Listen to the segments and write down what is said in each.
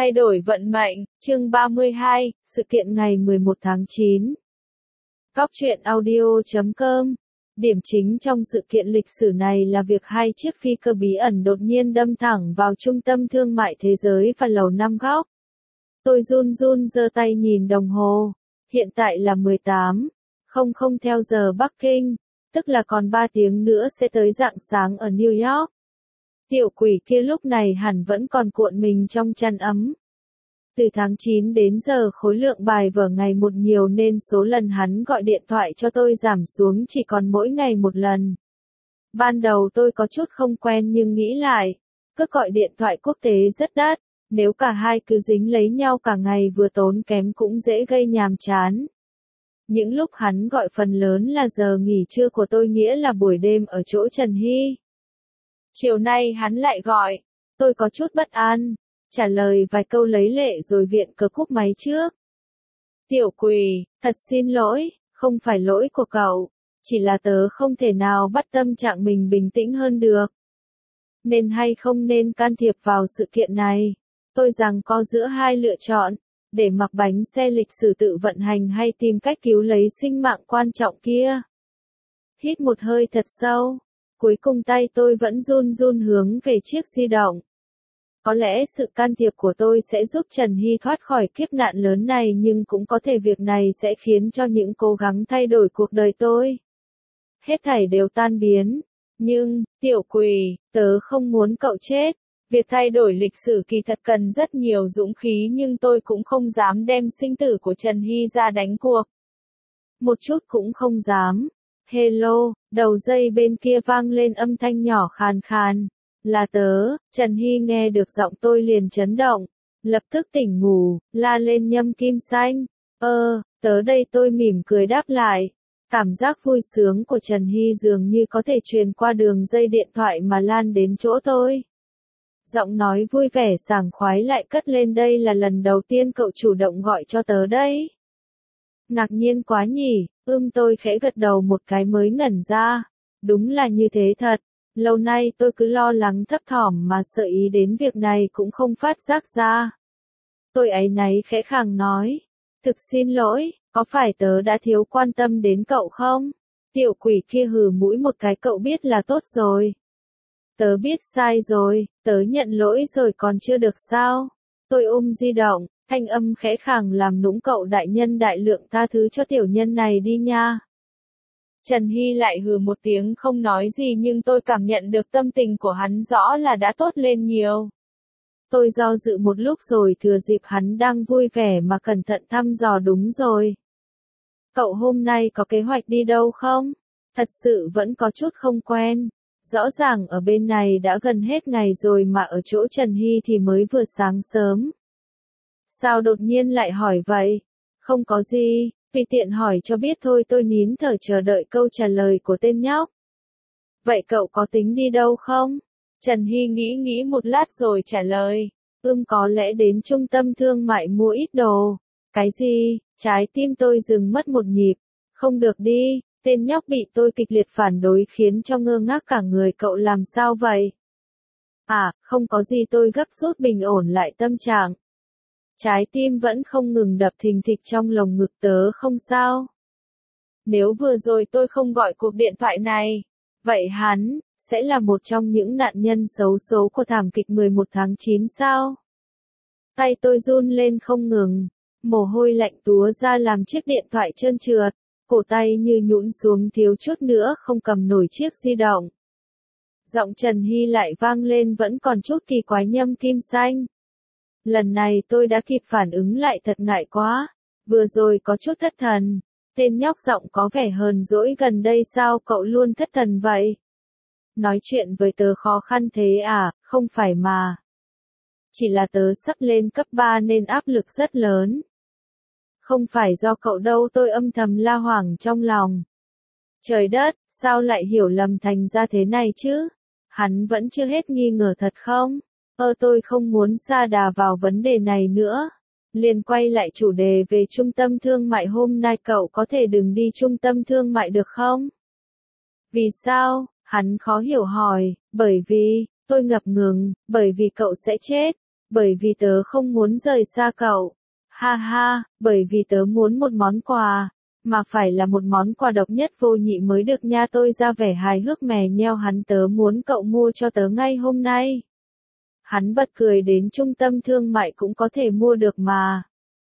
Thay đổi vận mệnh, chương 32, sự kiện ngày 11 tháng 9. Góc truyện audio.com. Điểm chính trong sự kiện lịch sử này là việc hai chiếc phi cơ bí ẩn đột nhiên đâm thẳng vào trung tâm thương mại thế giới và lầu Năm Góc. Tôi run run giơ tay nhìn đồng hồ. Hiện tại là 18:00 theo giờ Bắc Kinh, tức là còn 3 tiếng nữa sẽ tới rạng sáng ở New York. Tiểu quỷ kia lúc này hẳn vẫn còn cuộn mình trong chăn ấm. Từ tháng 9 đến giờ khối lượng bài vở ngày một nhiều nên số lần hắn gọi điện thoại cho tôi giảm xuống chỉ còn mỗi ngày một lần. Ban đầu tôi có chút không quen nhưng nghĩ lại, cứ gọi điện thoại quốc tế rất đắt, nếu cả hai cứ dính lấy nhau cả ngày vừa tốn kém cũng dễ gây nhàm chán. Những lúc hắn gọi phần lớn là giờ nghỉ trưa của tôi, nghĩa là buổi đêm ở chỗ Trần Hy. Chiều nay hắn lại gọi, tôi có chút bất an, trả lời vài câu lấy lệ rồi viện cớ cúp máy trước. Tiểu quỷ, thật xin lỗi, không phải lỗi của cậu, chỉ là tớ không thể nào bắt tâm trạng mình bình tĩnh hơn được. Nên hay không nên can thiệp vào sự kiện này, tôi rằng có giữa hai lựa chọn, để mặc bánh xe lịch sử tự vận hành hay tìm cách cứu lấy sinh mạng quan trọng kia. Hít một hơi thật sâu. Cuối cùng tay tôi vẫn run run hướng về chiếc di động. Có lẽ sự can thiệp của tôi sẽ giúp Trần Hy thoát khỏi kiếp nạn lớn này, nhưng cũng có thể việc này sẽ khiến cho những cố gắng thay đổi cuộc đời tôi hết thảy đều tan biến. Nhưng, tiểu quỷ, tớ không muốn cậu chết. Việc thay đổi lịch sử kỳ thật cần rất nhiều dũng khí, nhưng tôi cũng không dám đem sinh tử của Trần Hy ra đánh cuộc. Một chút cũng không dám. Hello, đầu dây bên kia vang lên âm thanh nhỏ khàn khàn. Là tớ. Trần Hy nghe được giọng tôi liền chấn động, lập tức tỉnh ngủ, la lên Nhâm Kim Xanh. Tớ đây, tôi mỉm cười đáp lại. Cảm giác vui sướng của Trần Hy dường như có thể truyền qua đường dây điện thoại mà lan đến chỗ tôi. Giọng nói vui vẻ sảng khoái lại cất lên, đây là lần đầu tiên cậu chủ động gọi cho tớ đấy. Ngạc nhiên quá nhỉ, tôi khẽ gật đầu một cái mới ngẩn ra. Đúng là như thế thật, lâu nay tôi cứ lo lắng thấp thỏm mà sợ ý đến việc này cũng không phát giác ra. Tôi áy náy khẽ khàng nói, thực xin lỗi, có phải tớ đã thiếu quan tâm đến cậu không? Tiểu quỷ kia hừ mũi một cái, cậu biết là tốt rồi. Tớ biết sai rồi, tớ nhận lỗi rồi còn chưa được sao? Tôi ôm di động. Thanh âm khẽ khàng làm nũng, cậu đại nhân đại lượng tha thứ cho tiểu nhân này đi nha. Trần Hy lại hừ một tiếng không nói gì, nhưng tôi cảm nhận được tâm tình của hắn rõ là đã tốt lên nhiều. Tôi do dự một lúc rồi thừa dịp hắn đang vui vẻ mà cẩn thận thăm dò, đúng rồi. Cậu hôm nay có kế hoạch đi đâu không? Thật sự vẫn có chút không quen. Rõ ràng ở bên này đã gần hết ngày rồi mà ở chỗ Trần Hy thì mới vừa sáng sớm. Sao đột nhiên lại hỏi vậy? Không có gì, vì tiện hỏi cho biết thôi. Tôi nín thở chờ đợi câu trả lời của tên nhóc. Vậy cậu có tính đi đâu không? Trần Hy nghĩ một lát rồi trả lời. Có lẽ đến trung tâm thương mại mua ít đồ. Cái gì? Trái tim tôi dừng mất một nhịp. Không được đi, tên nhóc bị tôi kịch liệt phản đối khiến cho ngơ ngác cả người. Cậu làm sao vậy? À, không có gì, tôi gấp rút bình ổn lại tâm trạng. Trái tim vẫn không ngừng đập thình thịch trong lồng ngực, tớ không sao. Nếu vừa rồi tôi không gọi cuộc điện thoại này, vậy hắn sẽ là một trong những nạn nhân xấu số của thảm kịch 11 tháng 9 sao? Tay tôi run lên không ngừng, mồ hôi lạnh túa ra làm chiếc điện thoại trơn trượt, cổ tay như nhũn xuống, thiếu chút nữa không cầm nổi chiếc di động. Giọng Trần Hy lại vang lên vẫn còn chút kỳ quái, Nhâm Kim Xanh. Lần này tôi đã kịp phản ứng lại, thật ngại quá. Vừa rồi có chút thất thần. Tên nhóc giọng có vẻ hờn dỗi, gần đây sao cậu luôn thất thần vậy? Nói chuyện với tớ khó khăn thế à? Không phải mà. Chỉ là tớ sắp lên cấp 3 nên áp lực rất lớn. Không phải do cậu đâu, tôi âm thầm la hoảng trong lòng. Trời đất, sao lại hiểu lầm thành ra thế này chứ? Hắn vẫn chưa hết nghi ngờ thật không? Tôi không muốn sa đà vào vấn đề này nữa. Liền quay lại chủ đề về trung tâm thương mại, hôm nay cậu có thể đừng đi trung tâm thương mại được không? Vì sao? Hắn khó hiểu hỏi. Bởi vì, tôi ngập ngừng, bởi vì cậu sẽ chết. Bởi vì tớ không muốn rời xa cậu. Ha ha, bởi vì tớ muốn một món quà. Mà phải là một món quà độc nhất vô nhị mới được nha. Tôi ra vẻ hài hước mè nheo hắn. Tớ muốn cậu mua cho tớ ngay hôm nay. Hắn bật cười đến trung tâm thương mại cũng có thể mua được mà.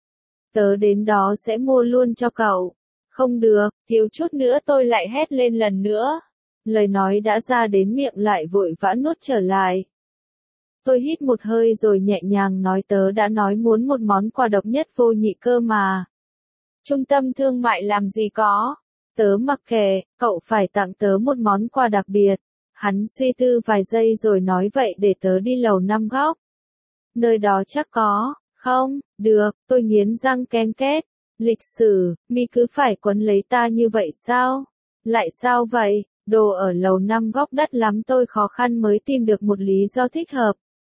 Tớ đến đó sẽ mua luôn cho cậu. Không được, thiếu chút nữa tôi lại hét lên lần nữa. Lời nói đã ra đến miệng lại vội vã nuốt trở lại. Tôi hít một hơi rồi nhẹ nhàng nói tớ đã nói muốn một món quà độc nhất vô nhị cơ mà. Trung tâm thương mại làm gì có. Tớ mặc kệ, cậu phải tặng tớ một món quà đặc biệt. Hắn suy tư vài giây rồi nói vậy để tớ đi lầu 5 góc. Nơi đó chắc có, không, được, tôi nghiến răng ken két. Lịch sử, mi cứ phải quấn lấy ta như vậy sao? Lại sao vậy? Đồ ở lầu 5 góc đắt lắm tôi khó khăn mới tìm được một lý do thích hợp.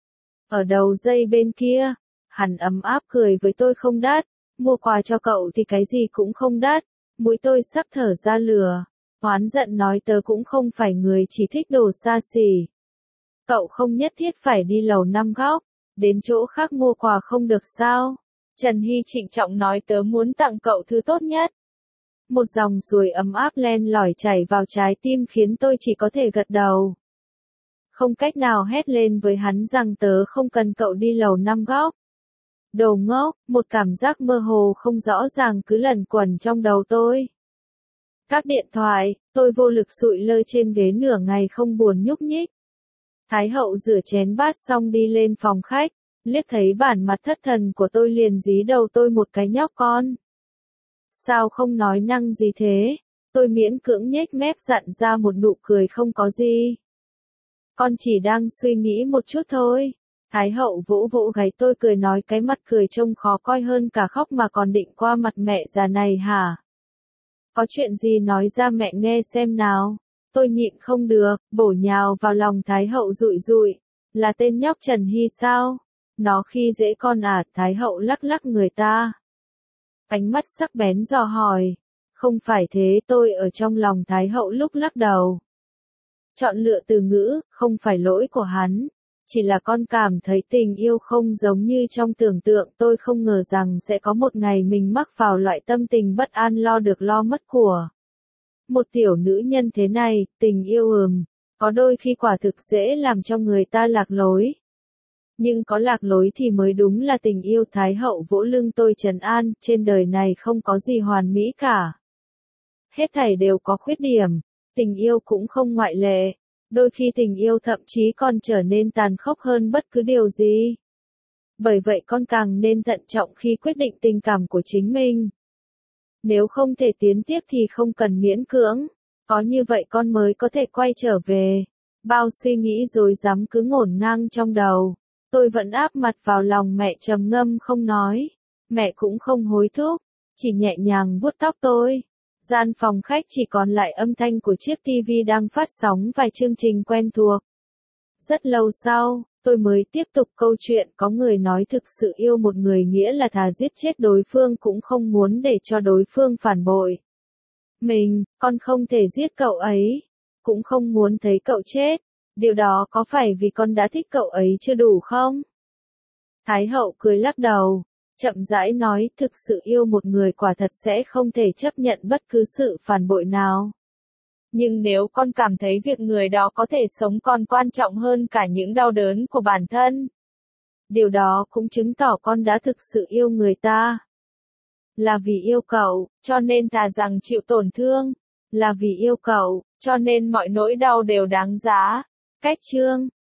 Ở đầu dây bên kia, hắn ấm áp cười với tôi không đắt. Mua quà cho cậu thì cái gì cũng không đắt. Mũi tôi sắp thở ra lửa. Oán giận nói tớ cũng không phải người chỉ thích đồ xa xỉ. Cậu không nhất thiết phải đi lầu 5 góc. Đến chỗ khác mua quà không được sao? Trần Hy trịnh trọng nói tớ muốn tặng cậu thứ tốt nhất. Một dòng ruồi ấm áp len lỏi chảy vào trái tim khiến tôi chỉ có thể gật đầu. Không cách nào hét lên với hắn rằng tớ không cần cậu đi lầu 5 góc. Đồ ngốc, một cảm giác mơ hồ không rõ ràng cứ lẩn quẩn trong đầu tôi. Các điện thoại, tôi vô lực sụi lơ trên ghế nửa ngày không buồn nhúc nhích. Thái hậu rửa chén bát xong đi lên phòng khách, liếc thấy bản mặt thất thần của tôi liền dí đầu tôi một cái nhóc con. Sao không nói năng gì thế? Tôi miễn cưỡng nhếch mép dặn ra một nụ cười không có gì. Con chỉ đang suy nghĩ một chút thôi. Thái hậu vỗ vỗ gáy tôi cười nói cái mặt cười trông khó coi hơn cả khóc mà còn định qua mặt mẹ già này hả? Có chuyện gì nói ra mẹ nghe xem nào. Tôi nhịn không được, bổ nhào vào lòng Thái hậu rụi rụi. Là tên nhóc Trần Hy sao? Nó khi dễ con à? Thái hậu lắc lắc người ta. Ánh mắt sắc bén dò hỏi. Không phải thế, tôi ở trong lòng Thái hậu lúc lắc đầu. Chọn lựa từ ngữ, không phải lỗi của hắn. Chỉ là con cảm thấy tình yêu không giống như trong tưởng tượng. Tôi không ngờ rằng sẽ có một ngày mình mắc vào loại tâm tình bất an lo được lo mất của một tiểu nữ nhân thế này. Tình yêu có đôi khi quả thực dễ làm cho người ta lạc lối. Nhưng có lạc lối thì mới đúng là tình yêu. Thái hậu vỗ lưng tôi trấn an, trên đời này không có gì hoàn mỹ cả. Hết thảy đều có khuyết điểm, tình yêu cũng không ngoại lệ. Đôi khi tình yêu thậm chí còn trở nên tàn khốc hơn bất cứ điều gì. Bởi vậy con càng nên thận trọng khi quyết định tình cảm của chính mình. Nếu không thể tiến tiếp thì không cần miễn cưỡng. Có như vậy con mới có thể quay trở về. Bao suy nghĩ rối rắm cứ ngổn ngang trong đầu. Tôi vẫn áp mặt vào lòng mẹ trầm ngâm không nói. Mẹ cũng không hối thúc, chỉ nhẹ nhàng vuốt tóc tôi. Gian phòng khách chỉ còn lại âm thanh của chiếc TV đang phát sóng vài chương trình quen thuộc. Rất lâu sau, tôi mới tiếp tục câu chuyện. Có người nói thực sự yêu một người nghĩa là thà giết chết đối phương cũng không muốn để cho đối phương phản bội mình. Con không thể giết cậu ấy, cũng không muốn thấy cậu chết. Điều đó có phải vì con đã thích cậu ấy chưa đủ không? Thái hậu cười lắc đầu, chậm rãi nói thực sự yêu một người quả thật sẽ không thể chấp nhận bất cứ sự phản bội nào. Nhưng nếu con cảm thấy việc người đó có thể sống còn quan trọng hơn cả những đau đớn của bản thân, điều đó cũng chứng tỏ con đã thực sự yêu người ta. Là vì yêu cậu, cho nên thà rằng chịu tổn thương. Là vì yêu cậu, cho nên mọi nỗi đau đều đáng giá. Cách chương